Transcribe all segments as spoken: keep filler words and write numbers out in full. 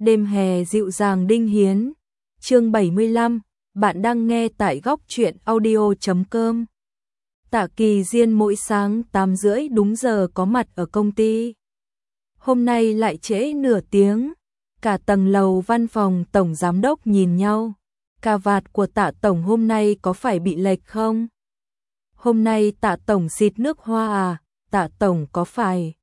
Đêm hè dịu dàng Đinh Hiến. Chương bảy mươi lăm, bạn đang nghe tại góc truyện audio chấm com. Tạ Kỳ Diên mỗi sáng tám rưỡi đúng giờ có mặt ở công ty. Hôm nay lại trễ nửa tiếng. Cả tầng lầu văn phòng tổng giám đốc nhìn nhau. Cà vạt của Tạ tổng hôm nay có phải bị lệch không? Hôm nay Tạ tổng xịt nước hoa à? Tạ tổng có phải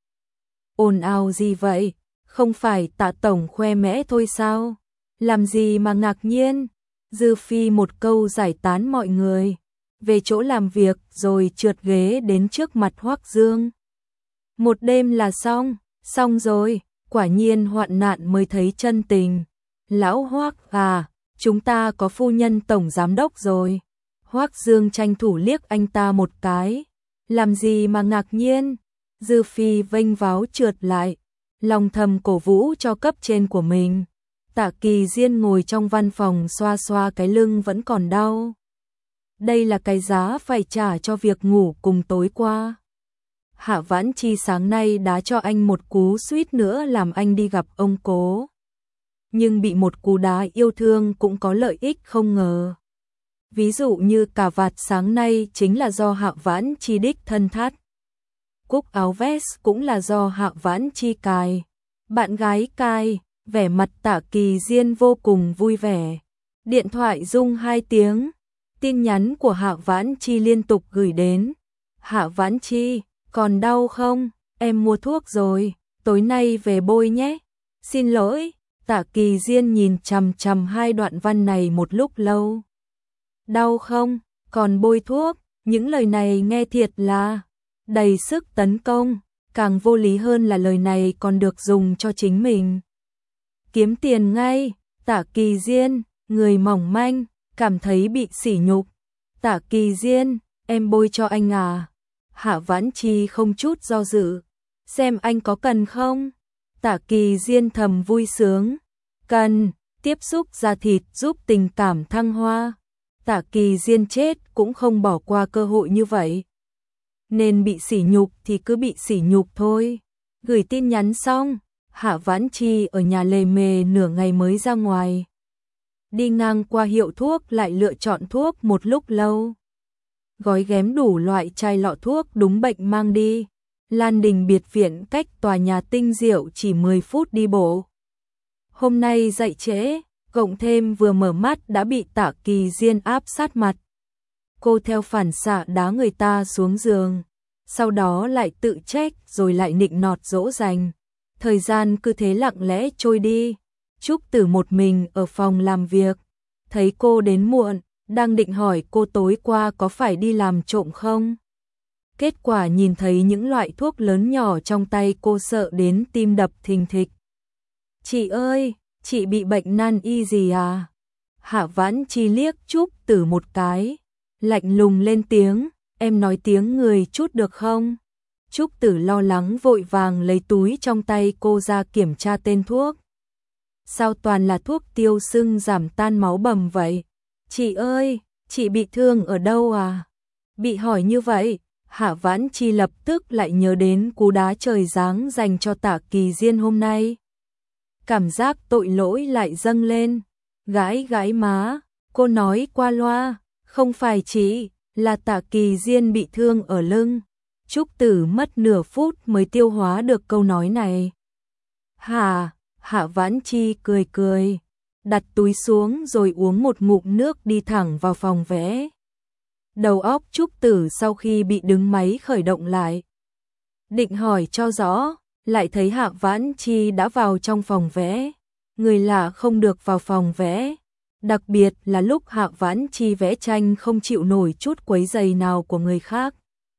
ồn ào gì vậy? Không phải Tạ tổng khoe mẽ thôi sao? Làm gì mà ngạc nhiên? Dư Phi một câu giải tán mọi người. Về chỗ làm việc rồi trượt ghế đến trước mặt Hoắc Dương. Một đêm là xong, xong rồi, quả nhiên hoạn nạn mới thấy chân tình. Lão Hoắc à, chúng ta có phu nhân tổng giám đốc rồi. Hoắc Dương tranh thủ liếc anh ta một cái. Làm gì mà ngạc nhiên? Dư Phi vênh váo trượt lại, lòng thầm cổ vũ cho cấp trên của mình. Tạ Kỳ Diên ngồi trong văn phòng xoa xoa cái lưng vẫn còn đau. Đây là cái giá phải trả cho việc ngủ cùng tối qua. Hạ Vãn Chi sáng nay đã cho anh một cú suýt nữa làm anh đi gặp ông cố. Nhưng bị một cú đá yêu thương cũng có lợi ích không ngờ. Ví dụ như cà vạt sáng nay chính là do Hạ Vãn Chi đích thân thắt. Cúc áo vest cũng là do Hạ Vãn Chi cài. Bạn gái cài, vẻ mặt Tạ Kỳ Diên vô cùng vui vẻ. Điện thoại rung hai tiếng. Tin nhắn của Hạ Vãn Chi liên tục gửi đến. Hạ Vãn Chi, còn đau không? Em mua thuốc rồi, tối nay về bôi nhé. Xin lỗi, Tạ Kỳ Diên nhìn chằm chằm hai đoạn văn này một lúc lâu. Đau không? Còn bôi thuốc? Những lời này nghe thiệt là đầy sức tấn công, càng vô lý hơn là lời này còn được dùng cho chính mình. Kiếm tiền ngay, Tạ Kỳ Diên, người mỏng manh, cảm thấy bị sỉ nhục. Tạ Kỳ Diên, em bôi cho anh à? Hạ Vãn Chi không chút do dự, xem anh có cần không? Tạ Kỳ Diên thầm vui sướng, cần, tiếp xúc da thịt giúp tình cảm thăng hoa. Tạ Kỳ Diên chết cũng không bỏ qua cơ hội như vậy. Nên bị sỉ nhục thì cứ bị sỉ nhục thôi. Gửi tin nhắn xong, Hạ Vãn Chi ở nhà lề mề nửa ngày mới ra ngoài. Đi ngang qua hiệu thuốc lại lựa chọn thuốc một lúc lâu. Gói ghém đủ loại chai lọ thuốc đúng bệnh mang đi. Lan Đình biệt viện cách tòa nhà Tinh Diệu chỉ mười phút đi bộ. Hôm nay dậy trễ, cộng thêm vừa mở mắt đã bị Tạ Kỳ Diên áp sát mặt. Cô theo phản xạ đá người ta xuống giường, sau đó lại tự trách rồi lại nịnh nọt dỗ dành. Thời gian cứ thế lặng lẽ trôi đi. Trúc Tử một mình ở phòng làm việc, thấy cô đến muộn, đang định hỏi cô tối qua có phải đi làm trộm không. Kết quả nhìn thấy những loại thuốc lớn nhỏ trong tay cô sợ đến tim đập thình thịch. Chị ơi, chị bị bệnh nan y gì à? Hạ Vãn Chi liếc Trúc Tử một cái, lạnh lùng lên tiếng, em nói tiếng người chút được không? Trúc Tử lo lắng vội vàng lấy túi trong tay cô ra kiểm tra tên thuốc. Sao toàn là thuốc tiêu sưng giảm tan máu bầm vậy? Chị ơi, chị bị thương ở đâu à? Bị hỏi như vậy, Hạ Vãn Chi lập tức lại nhớ đến cú đá trời giáng dành cho Tạ Kỳ Diên hôm nay. Cảm giác tội lỗi lại dâng lên. Gãi gãi má, cô nói qua loa, không phải chị, là Tạ Kỳ Diên bị thương ở lưng. Trúc Tử mất nửa phút mới tiêu hóa được câu nói này. Hả? Hạ Vãn Chi cười cười, đặt túi xuống rồi uống một ngụm nước đi thẳng vào phòng vẽ. Đầu óc Trúc Tử sau khi bị đứng máy khởi động lại. Định hỏi cho rõ, lại thấy Hạ Vãn Chi đã vào trong phòng vẽ. Người lạ không được vào phòng vẽ. Đặc biệt là lúc Hạ Vãn Chi vẽ tranh không chịu nổi chút quấy rầy nào của người khác.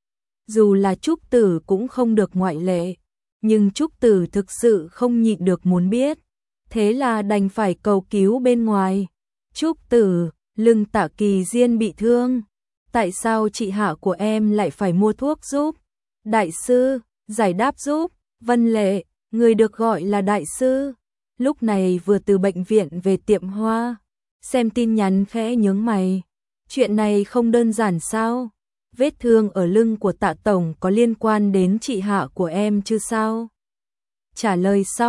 Dù là Trúc Tử cũng không được ngoại lệ. Nhưng Trúc Tử thực sự không nhịn được muốn biết. Thế là đành phải cầu cứu bên ngoài. Trúc Tử, lưng Tạ Kỳ Diên bị thương. Tại sao chị Hạ của em lại phải mua thuốc giúp? Đại sư, giải đáp giúp. Vân Lệ, người được gọi là đại sư. Lúc này vừa từ bệnh viện về tiệm hoa. Xem tin nhắn khẽ nhướng mày. Chuyện này không đơn giản sao? Vết thương ở lưng của Tạ tổng có liên quan đến chị Hạ của em chứ sao? Trả lời xong,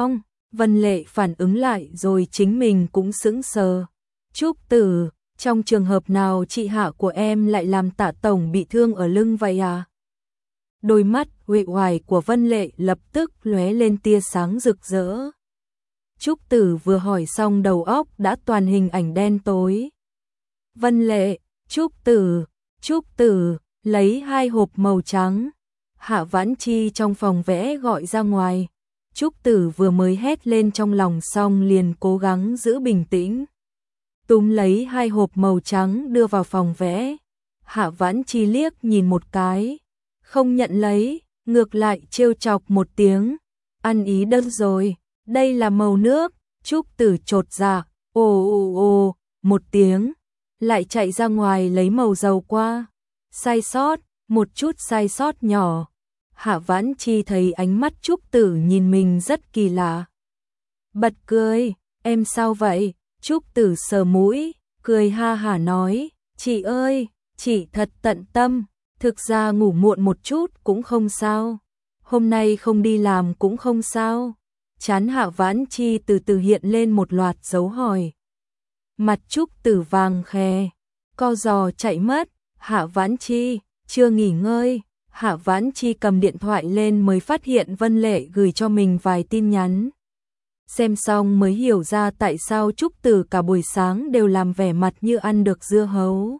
Vân Lệ phản ứng lại rồi chính mình cũng sững sờ. Trúc Tử, trong trường hợp nào chị Hạ của em lại làm Tạ tổng bị thương ở lưng vậy à? Đôi mắt uể oải của Vân Lệ lập tức lóe lên tia sáng rực rỡ. Trúc Tử vừa hỏi xong đầu óc đã toàn hình ảnh đen tối. Vân Lệ, Trúc Tử, Trúc Tử, lấy hai hộp màu trắng. Hạ Vãn Chi trong phòng vẽ gọi ra ngoài. Trúc Tử vừa mới hét lên trong lòng xong liền cố gắng giữ bình tĩnh. Túm lấy hai hộp màu trắng đưa vào phòng vẽ. Hạ Vãn Chi liếc nhìn một cái, không nhận lấy, ngược lại trêu chọc một tiếng. Ăn ý đơn rồi, đây là màu nước. Trúc Tử chột dạ, ồ ồ ồ, một tiếng, lại chạy ra ngoài lấy màu dầu qua. Sai sót, một chút sai sót nhỏ. Hạ Vãn Chi thấy ánh mắt Trúc Tử nhìn mình rất kỳ lạ. Bật cười, em sao vậy? Trúc Tử sờ mũi, cười ha hả nói, chị ơi, chị thật tận tâm, thực ra ngủ muộn một chút cũng không sao, hôm nay không đi làm cũng không sao. Trán Hạ Vãn Chi từ từ hiện lên một loạt dấu hỏi. Mặt Trúc Tử vàng khè, co giò chạy mất. Hạ Vãn Chi, chưa nghỉ ngơi. Hạ Vãn Chi cầm điện thoại lên mới phát hiện Vân Lệ gửi cho mình vài tin nhắn. Xem xong mới hiểu ra tại sao Trúc Tử cả buổi sáng đều làm vẻ mặt như ăn được dưa hấu.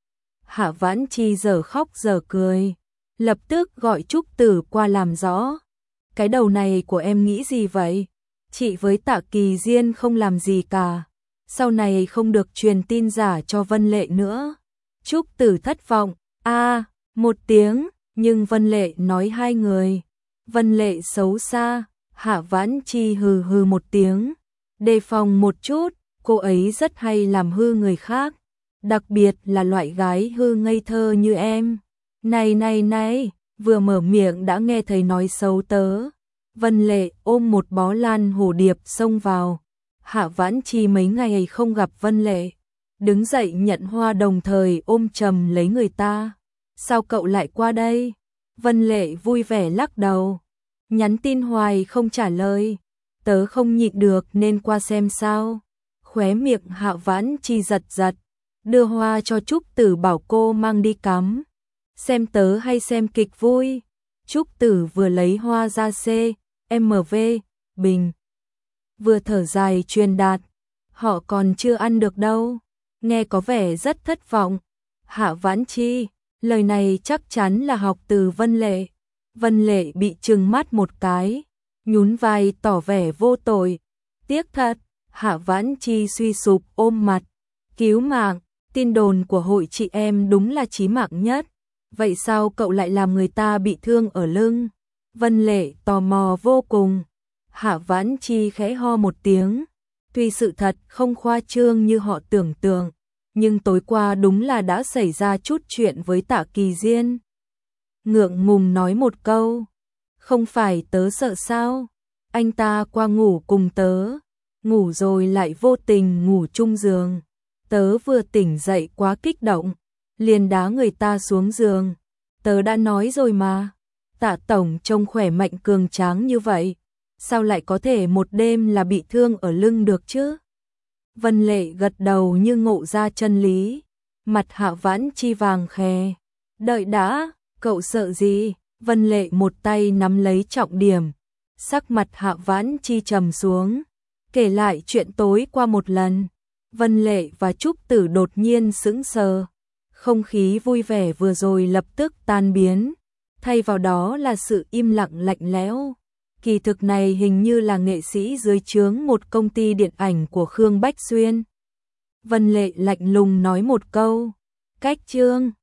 Hạ Vãn Chi giờ khóc giờ cười, lập tức gọi Trúc Tử qua làm rõ. Cái đầu này của em nghĩ gì vậy? Chị với Tạ Kỳ Diên không làm gì cả, sau này không được truyền tin giả cho Vân Lệ nữa. Trúc Tử thất vọng, a à, một tiếng, nhưng Vân Lệ nói hai người. Vân Lệ xấu xa. Hạ Vãn Chi hừ hừ một tiếng, đề phòng một chút, cô ấy rất hay làm hư người khác, đặc biệt là loại gái hư ngây thơ như em. Này này này, vừa mở miệng đã nghe thấy nói xấu tớ. Vân Lệ ôm một bó lan hồ điệp xông vào. Hạ Vãn Chi mấy ngày không gặp Vân Lệ, đứng dậy nhận hoa đồng thời ôm chầm lấy người ta. Sao cậu lại qua đây? Vân Lệ vui vẻ lắc đầu. Nhắn tin hoài không trả lời, tớ không nhịn được nên qua xem sao. Khóe miệng Hạ Vãn Chi giật giật, đưa hoa cho Trúc Tử bảo cô mang đi cắm. Xem tớ hay xem kịch vui. Trúc Tử vừa lấy hoa ra C, M V, bình, vừa thở dài truyền đạt, họ còn chưa ăn được đâu. Nghe có vẻ rất thất vọng. Hạ Vãn Chi, lời này chắc chắn là học từ Vân Lệ. Vân Lệ bị trừng mắt một cái, nhún vai tỏ vẻ vô tội. Tiếc thật. Hạ Vãn Chi suy sụp ôm mặt, cứu mạng, tin đồn của hội chị em đúng là chí mạng nhất. Vậy sao cậu lại làm người ta bị thương ở lưng? Vân Lệ tò mò vô cùng. Hạ Vãn Chi khẽ ho một tiếng. Tuy sự thật không khoa trương như họ tưởng tượng, nhưng tối qua đúng là đã xảy ra chút chuyện với Tạ Kỳ Diên. Ngượng ngùng nói một câu, không phải tớ sợ sao? Anh ta qua ngủ cùng tớ, ngủ rồi lại vô tình ngủ chung giường. Tớ vừa tỉnh dậy quá kích động, liền đá người ta xuống giường. Tớ đã nói rồi mà, Tạ tổng trông khỏe mạnh cường tráng như vậy, sao lại có thể một đêm là bị thương ở lưng được chứ? Vân Lệ gật đầu như ngộ ra chân lý, mặt Hạ Vãn Chi vàng khè. Đợi đã, cậu sợ gì? Vân Lệ một tay nắm lấy trọng điểm, sắc mặt Hạ Vãn Chi trầm xuống, kể lại chuyện tối qua một lần. Vân Lệ và Trúc Tử đột nhiên sững sờ, không khí vui vẻ vừa rồi lập tức tan biến, thay vào đó là sự im lặng lạnh lẽo. Kỳ thực này hình như là nghệ sĩ dưới trướng một công ty điện ảnh của Khương Bách Xuyên. Vân Lệ lạnh lùng nói một câu, cách chương.